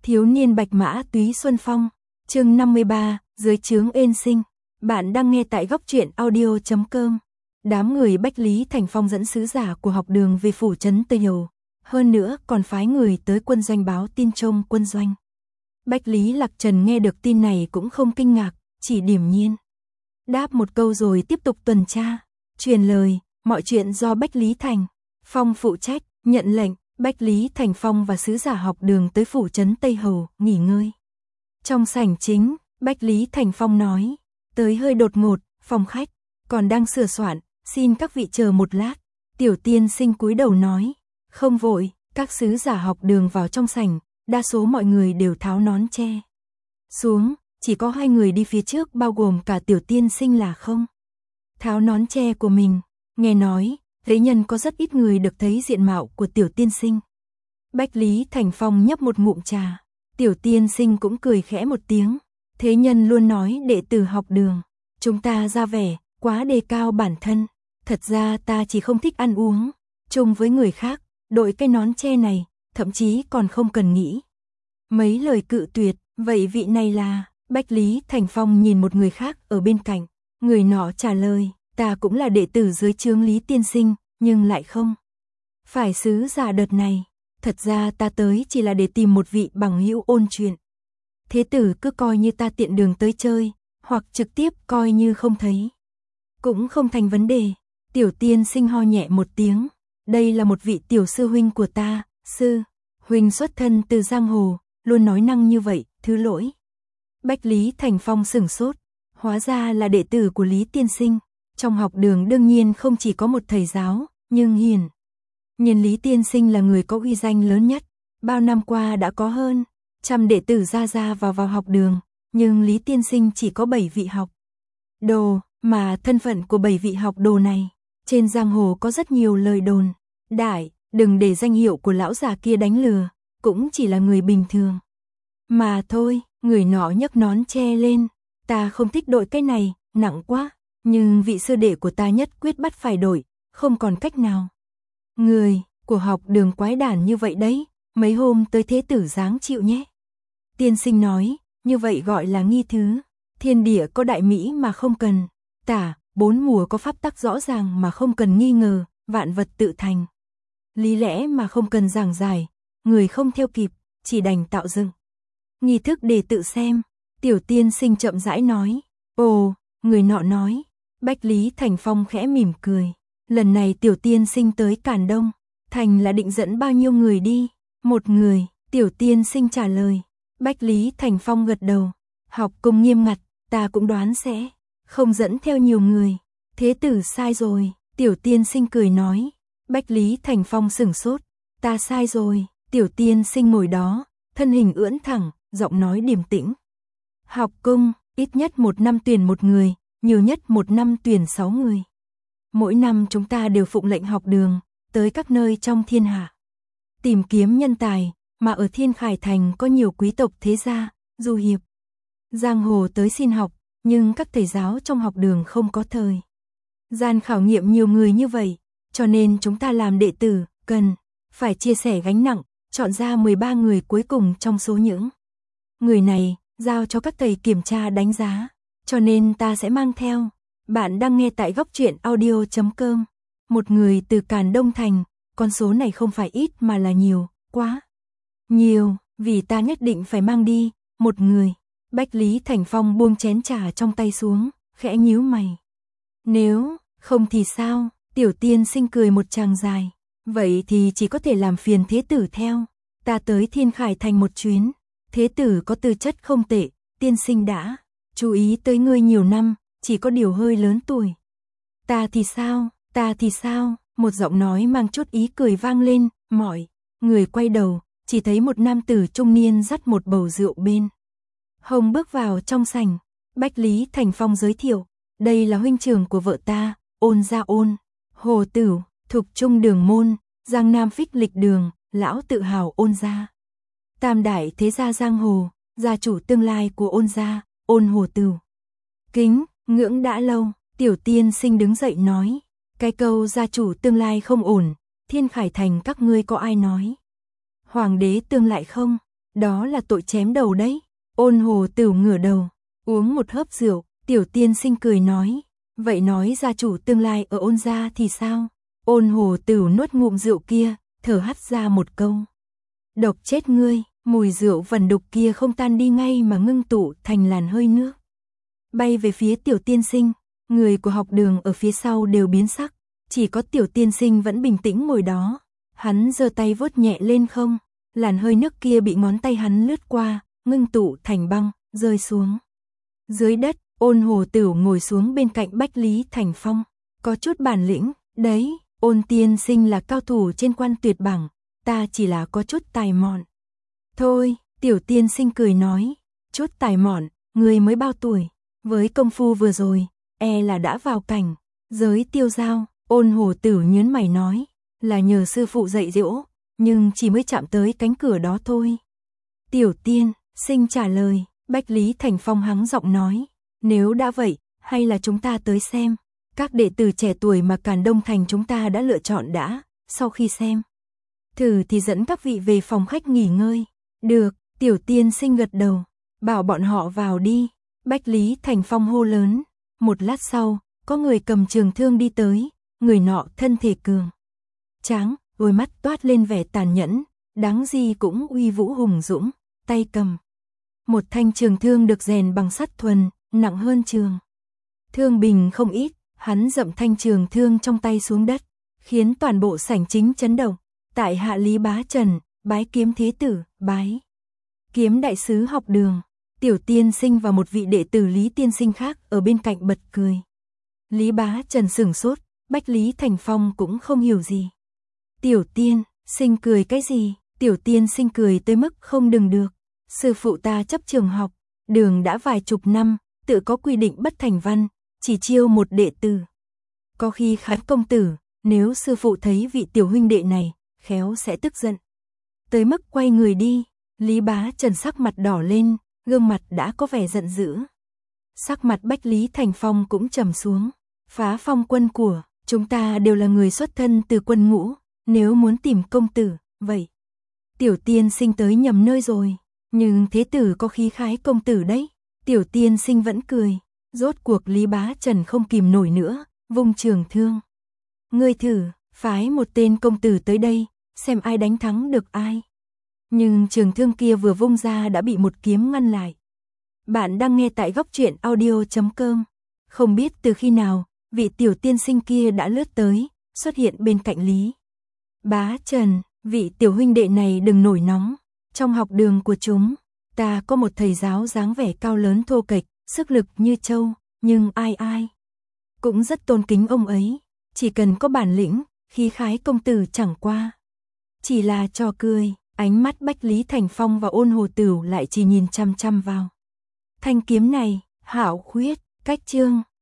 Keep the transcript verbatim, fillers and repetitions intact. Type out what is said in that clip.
Thiếu niên bạch mã túy xuân phong, chương năm mươi ba, dưới trướng ên sinh. Bạn đang nghe tại góc truyện audio chấm com. Đám người Bách Lý Thành Phong dẫn sứ giả của học đường về phủ trấn Tây Hồ, hơn nữa còn phái người tới quân doanh báo tin trông quân doanh. Bách Lý Lạc Trần nghe được tin này cũng không kinh ngạc, chỉ điềm nhiên đáp một câu rồi tiếp tục tuần tra, truyền lời, mọi chuyện do Bách Lý Thành Phong phụ trách. Nhận lệnh, Bách Lý Thành Phong và sứ giả học đường tới phủ trấn Tây Hồ nghỉ ngơi. Trong sảnh chính, Bách Lý Thành Phong nói, tới hơi đột ngột, phòng khách còn đang sửa soạn, xin các vị chờ một lát. Tiểu tiên sinh cúi đầu nói, không vội. Các sứ giả học đường vào trong sảnh, đa số mọi người đều tháo nón che xuống, chỉ có hai người đi phía trước bao gồm cả tiểu tiên sinh là không tháo nón che của mình. Nghe nói, thế nhân có rất ít người được thấy diện mạo của tiểu tiên sinh. Bách Lý Thành Phong nhấp một ngụm trà, tiểu tiên sinh cũng cười khẽ một tiếng. Thế nhân luôn nói đệ tử học đường, chúng ta ra vẻ quá đề cao bản thân. Thật ra ta chỉ không thích ăn uống chung với người khác, đội cái nón che này, thậm chí còn không cần nghĩ mấy lời cự tuyệt. Vậy vị này là? Bách Lý Thành Phong nhìn một người khác ở bên cạnh, người nọ trả lời, ta cũng là đệ tử dưới trướng Lý tiên sinh, nhưng lại không phải sứ giả đợt này. Thật ra ta tới chỉ là để tìm một vị bằng hữu ôn chuyện. Thế tử cứ coi như ta tiện đường tới chơi, hoặc trực tiếp coi như không thấy, cũng không thành vấn đề. Tiểu tiên sinh ho nhẹ một tiếng, đây là một vị tiểu sư huynh của ta. Sư huynh xuất thân từ giang hồ, luôn nói năng như vậy, thứ lỗi. Bách Lý Thành Phong sửng sốt, hóa ra là đệ tử của Lý tiên sinh. Trong học đường đương nhiên không chỉ có một thầy giáo, nhưng hiển nhiên Lý tiên sinh là người có uy danh lớn nhất. Bao năm qua đã có hơn trăm đệ tử ra ra vào vào học đường, nhưng Lý tiên sinh chỉ có bảy vị học đồ, mà thân phận của bảy vị học đồ này, trên giang hồ có rất nhiều lời đồn đại, đừng để danh hiệu của lão già kia đánh lừa, cũng chỉ là người bình thường mà thôi. Người nọ nhấc nón che lên, ta không thích đội cái này, nặng quá, nhưng vị sư đệ của ta nhất quyết bắt phải đổi, không còn cách nào. Người của học đường quái đản như vậy đấy, mấy hôm tới thế tử dáng chịu nhé. Tiên sinh nói, như vậy gọi là nghi thứ. Thiên địa có đại mỹ mà không cần tả, bốn mùa có pháp tắc rõ ràng mà không cần nghi ngờ, vạn vật tự thành lý lẽ mà không cần giảng giải, người không theo kịp, chỉ đành tạo dựng nghi thức để tự xem. Tiểu tiên sinh chậm rãi nói, ồ, người nọ nói. Bách Lý Thành Phong khẽ mỉm cười, lần này tiểu tiên sinh tới Càn Đông Thành là định dẫn bao nhiêu người đi? Một người. Tiểu tiên sinh trả lời. Bách Lý Thành Phong gật đầu, học cung nghiêm ngặt, ta cũng đoán sẽ không dẫn theo nhiều người. Thế tử sai rồi. Tiểu tiên sinh cười nói. Bách Lý Thành Phong sửng sốt, ta sai rồi. Tiểu tiên sinh ngồi đó, thân hình ưỡn thẳng, giọng nói điềm tĩnh. Học cung, ít nhất một năm tuyển một người, nhiều nhất một năm tuyển sáu người. Mỗi năm chúng ta đều phụng lệnh học đường, tới các nơi trong thiên hạ, tìm kiếm nhân tài, mà ở Thiên Khải Thành có nhiều quý tộc thế gia, du hiệp, giang hồ tới xin học, nhưng các thầy giáo trong học đường không có thời gian khảo nghiệm nhiều người như vậy, cho nên chúng ta làm đệ tử, cần phải chia sẻ gánh nặng, chọn ra mười ba người cuối cùng trong số những người này, giao cho các thầy kiểm tra đánh giá, cho nên ta sẽ mang theo. Bạn đang nghe tại góc truyện audio chấm com. Một người từ Càn Đông Thành, con số này không phải ít mà là nhiều, quá nhiều, vì ta nhất định phải mang đi một người. Bách Lý Thành Phong buông chén trà trong tay xuống, khẽ nhíu mày. Nếu không thì sao? Tiểu tiên sinh cười một tràng dài. Vậy thì chỉ có thể làm phiền thế tử theo. Ta tới Thiên Khải Thành một chuyến. Thế tử có tư chất không tệ, tiên sinh đã chú ý tới ngươi nhiều năm, chỉ có điều hơi lớn tuổi. Ta thì sao? Ta thì sao? Một giọng nói mang chút ý cười vang lên, mọi người quay đầu, chỉ thấy một nam tử trung niên dắt một bầu rượu bên hông bước vào trong sảnh. Bách Lý Thành Phong giới thiệu, đây là huynh trưởng của vợ ta, Ôn gia Ôn Hồ Tửu, thục trung đường môn, Giang Nam Phích Lịch đường, lão tự hào Ôn gia. Tam đại thế gia giang hồ, gia chủ tương lai của Ôn gia, Ôn Hồ Tửu. Kính ngưỡng đã lâu. Tiểu tiên sinh đứng dậy nói, cái câu gia chủ tương lai không ổn, Thiên Khải Thành các ngươi có ai nói hoàng đế tương lại không? đó là tội chém đầu đấy. Ôn Hồ Tửu ngửa đầu, uống một hớp rượu, Tiểu tiên sinh cười nói, vậy nói gia chủ tương lai ở Ôn gia thì sao? Ôn Hồ Tửu nuốt ngụm rượu kia, thở hắt ra một câu. Độc chết ngươi, mùi rượu vẩn đục kia không tan đi ngay mà ngưng tụ thành làn hơi nước. Bay về phía Tiểu tiên sinh, người của học đường ở phía sau đều biến sắc, chỉ có Tiểu tiên sinh vẫn bình tĩnh ngồi đó. Hắn giơ tay vuốt nhẹ lên không, làn hơi nước kia bị ngón tay hắn lướt qua, ngưng tụ thành băng, rơi xuống. Dưới đất, Ôn Hồ Tửu ngồi xuống bên cạnh Bách Lý Thành Phong, có chút bản lĩnh, đấy, Ôn tiên sinh là cao thủ trên quan tuyệt bảng, ta chỉ là có chút tài mọn. Thôi, Tiểu tiên sinh cười nói, chút tài mọn, người mới bao tuổi, với công phu vừa rồi, e là đã vào cảnh giới tiêu giao. Ôn Hồ Tửu nhớn mày nói, là nhờ sư phụ dạy dỗ, nhưng chỉ mới chạm tới cánh cửa đó thôi. Tiểu tiên sinh trả lời. Bách Lý Thành Phong hắng giọng nói, nếu đã vậy, hay là chúng ta tới xem. Các đệ tử trẻ tuổi mà Càn Đông Thành chúng ta đã lựa chọn đã, sau khi xem thử thì dẫn các vị về phòng khách nghỉ ngơi. Được, Tiểu tiên sinh gật đầu, bảo bọn họ vào đi. Bách Lý Thành Phong hô lớn. Một lát sau, có người cầm trường thương đi tới, người nọ thân thể cường tráng, đôi mắt toát lên vẻ tàn nhẫn, đáng gì cũng uy vũ hùng dũng, tay cầm một thanh trường thương được rèn bằng sắt thuần, nặng hơn trường thương bình không ít. Hắn dậm thanh trường thương trong tay xuống đất, khiến toàn bộ sảnh chính chấn động. Tại hạ Lý Bá Trần, bái kiếm thế tử, bái kiếm đại sứ học đường. Tiểu tiên sinh và một vị đệ tử Lý tiên sinh khác ở bên cạnh bật cười. Lý Bá Trần sửng sốt, Bách Lý Thành Phong cũng không hiểu gì. Tiểu tiên sinh cười cái gì? Tiểu tiên sinh cười tới mức không đừng được. Sư phụ ta chấp trường học, đường đã vài chục năm, tự có quy định bất thành văn, chỉ chiêu một đệ tử. Có khi Khánh công tử, nếu sư phụ thấy vị tiểu huynh đệ này, khéo sẽ tức giận tới mức quay người đi. Lý Bá Trần sắc mặt đỏ lên, gương mặt đã có vẻ giận dữ. Sắc mặt Bách Lý Thành Phong cũng trầm xuống. Phá Phong quân của chúng ta đều là người xuất thân từ quân ngũ, nếu muốn tìm công tử, vậy Tiểu tiên sinh tới nhầm nơi rồi. Nhưng thế tử có khí khái công tử đấy. Tiểu tiên sinh vẫn cười. Rốt cuộc Lý Bá Trần không kìm nổi nữa, vung trường thương. Ngươi thử, phái một tên công tử tới đây, xem ai đánh thắng được ai. Nhưng trường thương kia vừa vung ra đã bị một kiếm ngăn lại. Bạn đang nghe tại góc truyện audio chấm com. Không biết từ khi nào, vị tiểu tiên sinh kia đã lướt tới, xuất hiện bên cạnh Lý Bá Trần. Vị tiểu huynh đệ này đừng nổi nóng. Trong học đường của chúng, ta có một thầy giáo dáng vẻ cao lớn thô kệch, sức lực như trâu, nhưng ai ai cũng rất tôn kính ông ấy. Chỉ cần có bản lĩnh, khí khái công tử chẳng qua chỉ là trò cười. Ánh mắt Bách Lý Thành Phong và Ôn Hồ Tửu lại chỉ nhìn chăm chăm vào thanh kiếm này. Hảo khuyết, cách chương